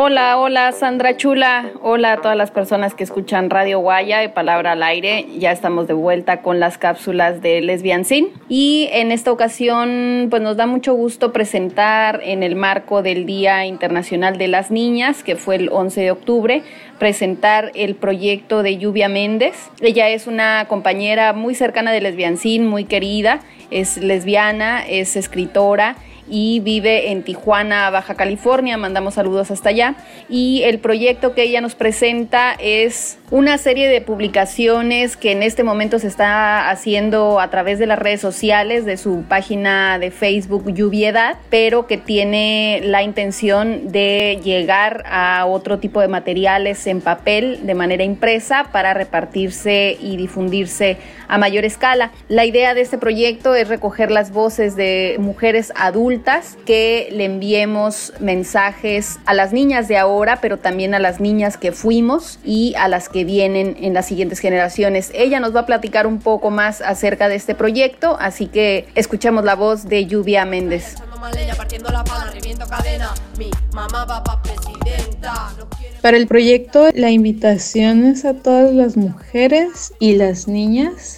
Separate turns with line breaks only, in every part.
Hola, hola Sandra Chula, hola a todas las personas que escuchan Radio Guaya de Palabra al Aire. Ya estamos de vuelta con las cápsulas de Lesbian Sin y en esta ocasión pues nos da mucho gusto presentar en el marco del Día Internacional de las Niñas, que fue el 11 de octubre, presentar el proyecto de Lluvia Méndez. Ella es una compañera muy cercana de Lesbian Sin, muy querida, es lesbiana, es escritora y vive en Tijuana, Baja California. Mandamos saludos hasta allá. Y el proyecto que ella nos presenta es una serie de publicaciones que en este momento se está haciendo a través de las redes sociales, de su página de Facebook Lluviedad, pero que tiene la intención de llegar a otro tipo de materiales en papel de manera impresa para repartirse y difundirse a mayor escala. La idea de este proyecto es recoger las voces de mujeres adultas que le enviemos mensajes a las niñas de ahora, pero también a las niñas que fuimos y a las que vienen en las siguientes generaciones. Ella nos va a platicar un poco más acerca de este proyecto, así que escuchemos la voz de Lluvia Méndez.
Para el proyecto, la invitación es a todas las mujeres y las niñas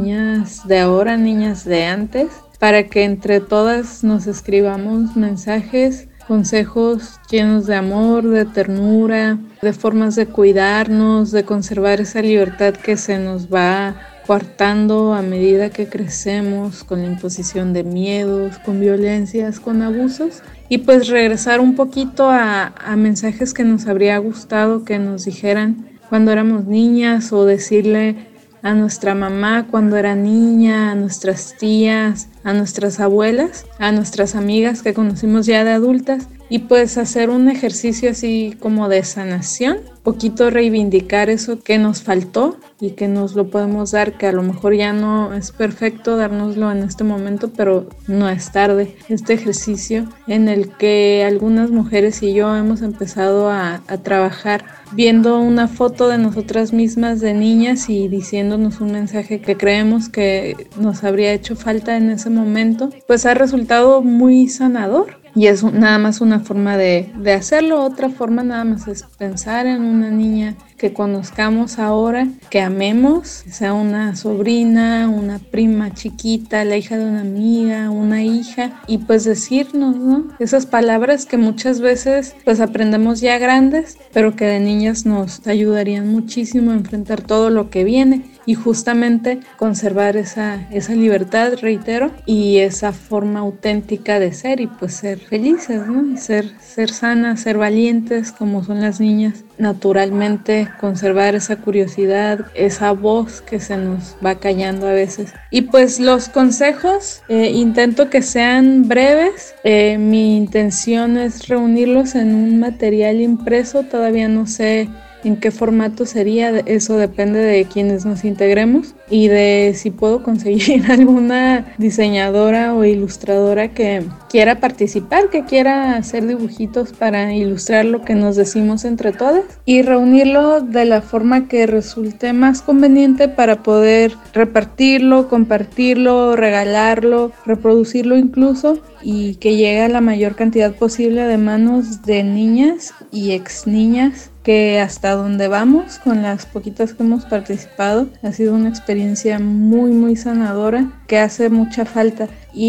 de ahora, niñas de antes, para que entre todas nos escribamos mensajes, consejos llenos de amor, de ternura, de formas de cuidarnos, de conservar esa libertad que se nos va coartando a medida que crecemos, con la imposición de miedos, con violencias, con abusos, y pues regresar un poquito a mensajes que nos habría gustado que nos dijeran cuando éramos niñas, o decirle a nuestra mamá cuando era niña, a nuestras tías, a nuestras abuelas, a nuestras amigas que conocimos ya de adultas, y pues hacer un ejercicio así como de sanación, poquito reivindicar eso que nos faltó y que nos lo podemos dar, que a lo mejor ya no es perfecto dárnoslo en este momento, pero no es tarde. Este ejercicio en el que algunas mujeres y yo hemos empezado a trabajar viendo una foto de nosotras mismas de niñas y diciéndonos un mensaje que creemos que nos habría hecho falta en ese momento, pues ha resultado muy sanador. Y es nada más una forma de hacerlo. Otra forma nada más es pensar en una niña que conozcamos ahora, que amemos, que sea una sobrina, una prima chiquita, la hija de una amiga, una hija, y pues decirnos, ¿no? Esas palabras que muchas veces pues aprendemos ya grandes, pero que de niñas nos ayudarían muchísimo a enfrentar todo lo que viene. Y justamente conservar esa libertad, reitero, y esa forma auténtica de ser, y pues ser felices, ¿no? Y ser sanas, ser valientes como son las niñas. Naturalmente conservar esa curiosidad, esa voz que se nos va callando a veces. Y pues los consejos, intento que sean breves. Mi intención es reunirlos en un material impreso. Todavía no sé en qué formato sería, eso depende de quienes nos integremos y de si puedo conseguir alguna diseñadora o ilustradora que quiera participar, que quiera hacer dibujitos para ilustrar lo que nos decimos entre todas, y reunirlo de la forma que resulte más conveniente para poder repartirlo, compartirlo, regalarlo, reproducirlo incluso, y que llegue a la mayor cantidad posible de manos de niñas y ex niñas, que hasta donde vamos, con las poquitas que hemos participado, ha sido una experiencia muy muy sanadora que hace mucha falta.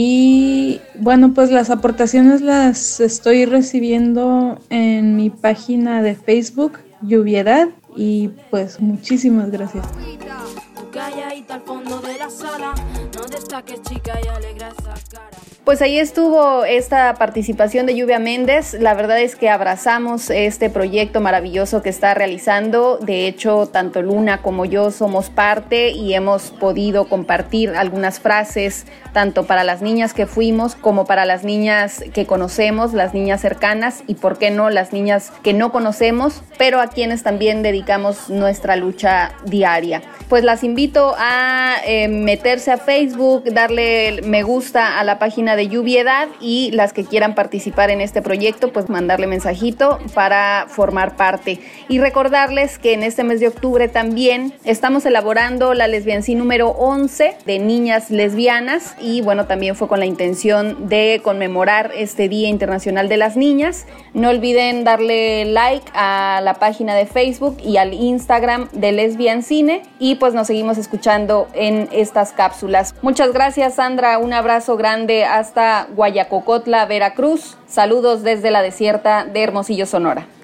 Y bueno, pues las aportaciones las estoy recibiendo en mi página de Facebook Lluviedad, y pues muchísimas gracias.
Pues ahí estuvo esta participación de Lluvia Méndez. La verdad es que abrazamos este proyecto maravilloso que está realizando. De hecho, tanto Luna como yo somos parte y hemos podido compartir algunas frases, tanto para las niñas que fuimos como para las niñas que conocemos, las niñas cercanas y, por qué no, las niñas que no conocemos, pero a quienes también dedicamos nuestra lucha diaria. Pues las invito a a meterse a Facebook, darle me gusta a la página de Lluviedad, y las que quieran participar en este proyecto, pues mandarle mensajito para formar parte. Y recordarles que en este mes de octubre también estamos elaborando la Lesbiancín número 11 de niñas lesbianas, y bueno, también fue con la intención de conmemorar este Día Internacional de las Niñas. No olviden darle like a la página de Facebook y al Instagram de Lesbiancine, y pues nos seguimos escuchando en estas cápsulas. Muchas gracias, Sandra, un abrazo grande hasta Guayacocotla, Veracruz. Saludos desde la desierta de Hermosillo, Sonora.